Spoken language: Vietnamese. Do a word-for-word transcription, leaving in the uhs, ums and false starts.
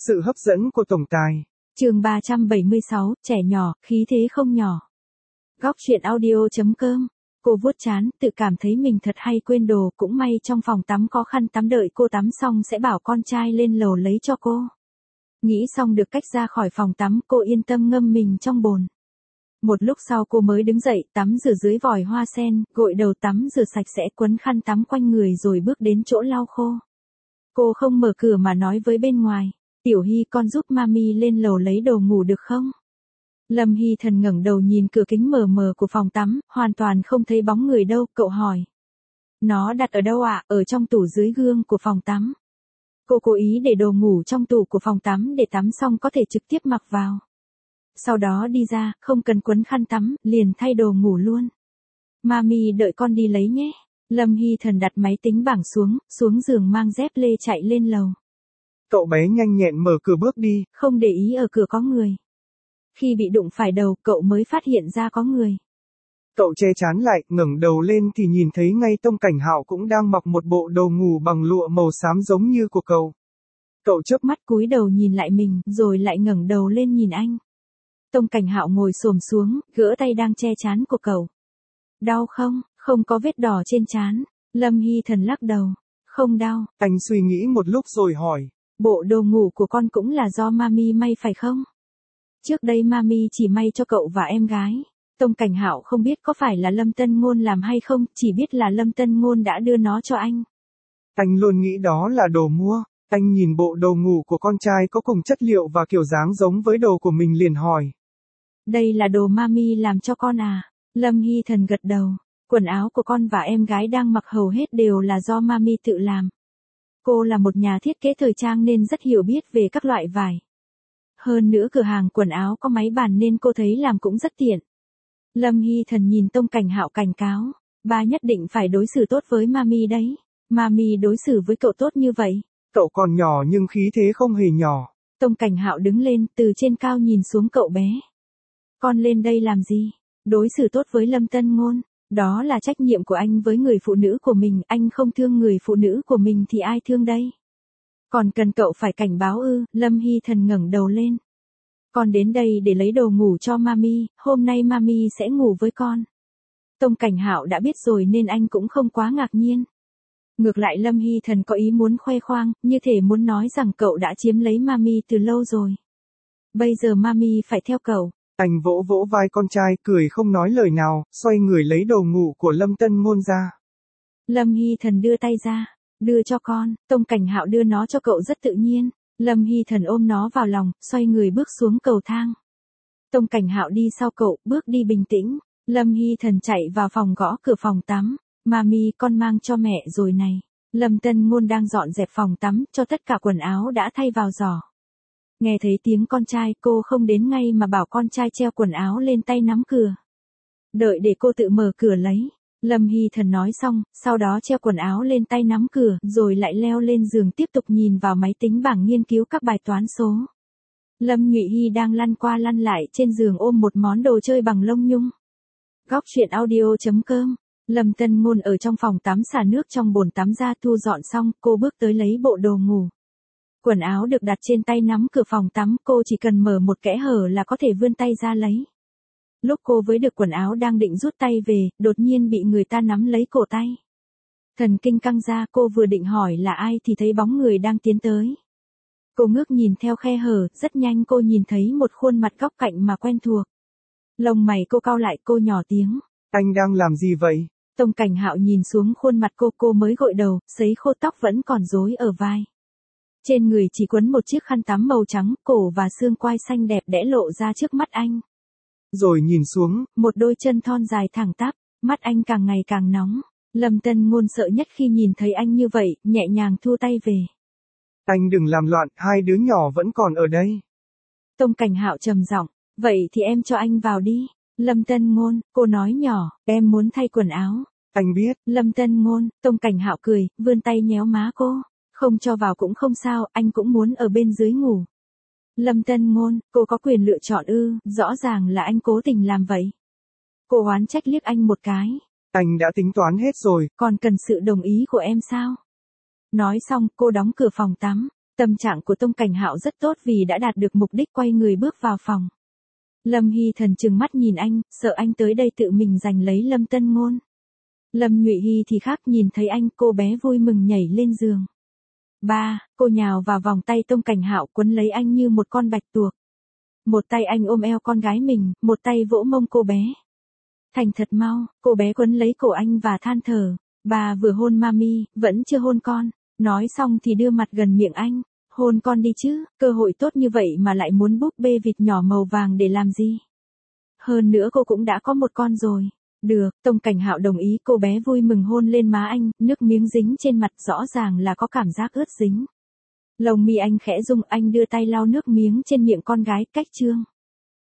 Sự hấp dẫn của tổng tài. Chương ba trăm bảy mươi sáu, trẻ nhỏ, khí thế không nhỏ. Góc truyện audio.com. Cô vuốt trán, tự cảm thấy mình thật hay quên đồ, cũng may trong phòng tắm có khăn tắm, đợi cô tắm xong sẽ bảo con trai lên lầu lấy cho cô. Nghĩ xong được cách ra khỏi phòng tắm, cô yên tâm ngâm mình trong bồn. Một lúc sau cô mới đứng dậy, tắm rửa dưới vòi hoa sen, gội đầu tắm rửa sạch sẽ, quấn khăn tắm quanh người rồi bước đến chỗ lau khô. Cô không mở cửa mà nói với bên ngoài, Tiểu Hy, con giúp mami lên lầu lấy đồ ngủ được không? Lâm Hy Thần ngẩng đầu nhìn cửa kính mờ mờ của phòng tắm, hoàn toàn không thấy bóng người đâu, cậu hỏi. Nó đặt ở đâu ạ? À? Ở trong tủ dưới gương của phòng tắm. Cô cố ý để đồ ngủ trong tủ của phòng tắm để tắm xong có thể trực tiếp mặc vào. Sau đó đi ra, không cần quấn khăn tắm, liền thay đồ ngủ luôn. Mami đợi con đi lấy nhé. Lâm Hy Thần đặt máy tính bảng xuống, xuống giường mang dép lê chạy lên lầu. Cậu bé nhanh nhẹn mở cửa bước đi, không để ý ở cửa có người. Khi bị đụng phải đầu, cậu mới phát hiện ra có người. Cậu che chắn lại, ngẩng đầu lên thì nhìn thấy ngay Tông Cảnh Hạo cũng đang mặc một bộ đồ ngủ bằng lụa màu xám giống như của cậu. Cậu chớp mắt cúi đầu nhìn lại mình, rồi lại ngẩng đầu lên nhìn anh. Tông Cảnh Hạo ngồi xổm xuống, gỡ tay đang che trán của cậu. Đau không? Không có vết đỏ trên trán. Lâm Hy Thần lắc đầu. Không đau. Anh suy nghĩ một lúc rồi hỏi. Bộ đồ ngủ của con cũng là do mami may phải không? Trước đây mami chỉ may cho cậu và em gái. Tông Cảnh Hạo không biết có phải là Lâm Tân Ngôn làm hay không, chỉ biết là Lâm Tân Ngôn đã đưa nó cho anh. Anh luôn nghĩ đó là đồ mua. Anh nhìn bộ đồ ngủ của con trai có cùng chất liệu và kiểu dáng giống với đồ của mình liền hỏi. Đây là đồ mami làm cho con à? Lâm Hy Thần gật đầu. Quần áo của con và em gái đang mặc hầu hết đều là do mami tự làm. Cô là một nhà thiết kế thời trang nên rất hiểu biết về các loại vải. Hơn nữa cửa hàng quần áo có máy bàn nên cô thấy làm cũng rất tiện. Lâm Hy Thần nhìn Tông Cảnh Hạo cảnh cáo. Ba nhất định phải đối xử tốt với mami đấy. Mami đối xử với cậu tốt như vậy. Cậu còn nhỏ nhưng khí thế không hề nhỏ. Tông Cảnh Hạo đứng lên, từ trên cao nhìn xuống cậu bé. Con lên đây làm gì? Đối xử tốt với Lâm Tân Ngôn. Đó là trách nhiệm của anh với người phụ nữ của mình, anh không thương người phụ nữ của mình thì ai thương đây? Còn cần cậu phải cảnh báo ư? Lâm Hy Thần ngẩng đầu lên. Con đến đây để lấy đồ ngủ cho mami, hôm nay mami sẽ ngủ với con. Tông Cảnh Hạo đã biết rồi nên anh cũng không quá ngạc nhiên. Ngược lại Lâm Hy Thần có ý muốn khoe khoang, như thể muốn nói rằng cậu đã chiếm lấy mami từ lâu rồi. Bây giờ mami phải theo cậu. Anh vỗ vỗ vai con trai, cười không nói lời nào, xoay người lấy đồ ngủ của Lâm Tân Ngôn ra. Lâm Hy Thần đưa tay ra, đưa cho con. Tông Cảnh Hạo đưa nó cho cậu rất tự nhiên. Lâm Hy Thần ôm nó vào lòng, xoay người bước xuống cầu thang. Tông Cảnh Hạo đi sau cậu, bước đi bình tĩnh. Lâm Hy Thần chạy vào phòng gõ cửa phòng tắm. Mami, con mang cho mẹ rồi này. Lâm Tân Ngôn đang dọn dẹp phòng tắm, cho tất cả quần áo đã thay vào giỏ. Nghe thấy tiếng con trai, cô không đến ngay mà bảo con trai treo quần áo lên tay nắm cửa. Đợi để cô tự mở cửa lấy. Lâm Hy Thần nói xong, sau đó treo quần áo lên tay nắm cửa, rồi lại leo lên giường tiếp tục nhìn vào máy tính bảng nghiên cứu các bài toán số. Lâm Nhụy Hy đang lăn qua lăn lại trên giường ôm một món đồ chơi bằng lông nhung. Góc truyện audio.com. Lâm Tân Ngôn ở trong phòng tắm xả nước trong bồn tắm ra, thu dọn xong, cô bước tới lấy bộ đồ ngủ. Quần áo được đặt trên tay nắm cửa phòng tắm, cô chỉ cần mở một kẽ hở là có thể vươn tay ra lấy. Lúc cô với được quần áo đang định rút tay về, đột nhiên bị người ta nắm lấy cổ tay. Thần kinh căng ra, cô vừa định hỏi là ai thì thấy bóng người đang tiến tới. Cô ngước nhìn theo khe hở, rất nhanh cô nhìn thấy một khuôn mặt góc cạnh mà quen thuộc. Lông mày cô cau lại, cô nhỏ tiếng. Anh đang làm gì vậy? Tông Cảnh Hạo nhìn xuống khuôn mặt cô, cô mới gội đầu, sấy khô tóc vẫn còn rối ở vai. Trên người chỉ quấn một chiếc khăn tắm màu trắng, cổ và xương quai xanh đẹp đẽ lộ ra trước mắt anh. Rồi nhìn xuống, một đôi chân thon dài thẳng tắp, mắt anh càng ngày càng nóng. Lâm Tân Ngôn sợ nhất khi nhìn thấy anh như vậy, nhẹ nhàng thu tay về. Anh đừng làm loạn, hai đứa nhỏ vẫn còn ở đây. Tông Cảnh Hạo trầm giọng, vậy thì em cho anh vào đi. Lâm Tân Ngôn, cô nói nhỏ, em muốn thay quần áo. Anh biết. Lâm Tân Ngôn, Tông Cảnh Hạo cười, vươn tay nhéo má cô. Không cho vào cũng không sao, anh cũng muốn ở bên dưới ngủ. Lâm Tân Ngôn, cô có quyền lựa chọn ư, rõ ràng là anh cố tình làm vậy. Cô oán trách liếc anh một cái. Anh đã tính toán hết rồi. Còn cần sự đồng ý của em sao? Nói xong, cô đóng cửa phòng tắm. Tâm trạng của Tông Cảnh Hạo rất tốt vì đã đạt được mục đích, quay người bước vào phòng. Lâm Hy Thần trừng mắt nhìn anh, sợ anh tới đây tự mình giành lấy Lâm Tân Ngôn. Lâm Nhụy Hy thì khác, nhìn thấy anh, cô bé vui mừng nhảy lên giường. Ba, cô nhào vào vòng tay Tông Cảnh Hạo quấn lấy anh như một con bạch tuộc. Một tay anh ôm eo con gái mình, một tay vỗ mông cô bé. Thành thật mau, cô bé quấn lấy cổ anh và than thở. Bà vừa hôn mami, vẫn chưa hôn con. Nói xong thì đưa mặt gần miệng anh. Hôn con đi chứ, cơ hội tốt như vậy mà lại muốn búp bê vịt nhỏ màu vàng để làm gì? Hơn nữa cô cũng đã có một con rồi. Được, Tông Cảnh Hạo đồng ý, cô bé vui mừng hôn lên má anh, nước miếng dính trên mặt, rõ ràng là có cảm giác ướt dính. Lông mi anh khẽ rung, anh đưa tay lau nước miếng trên miệng con gái, cách trương.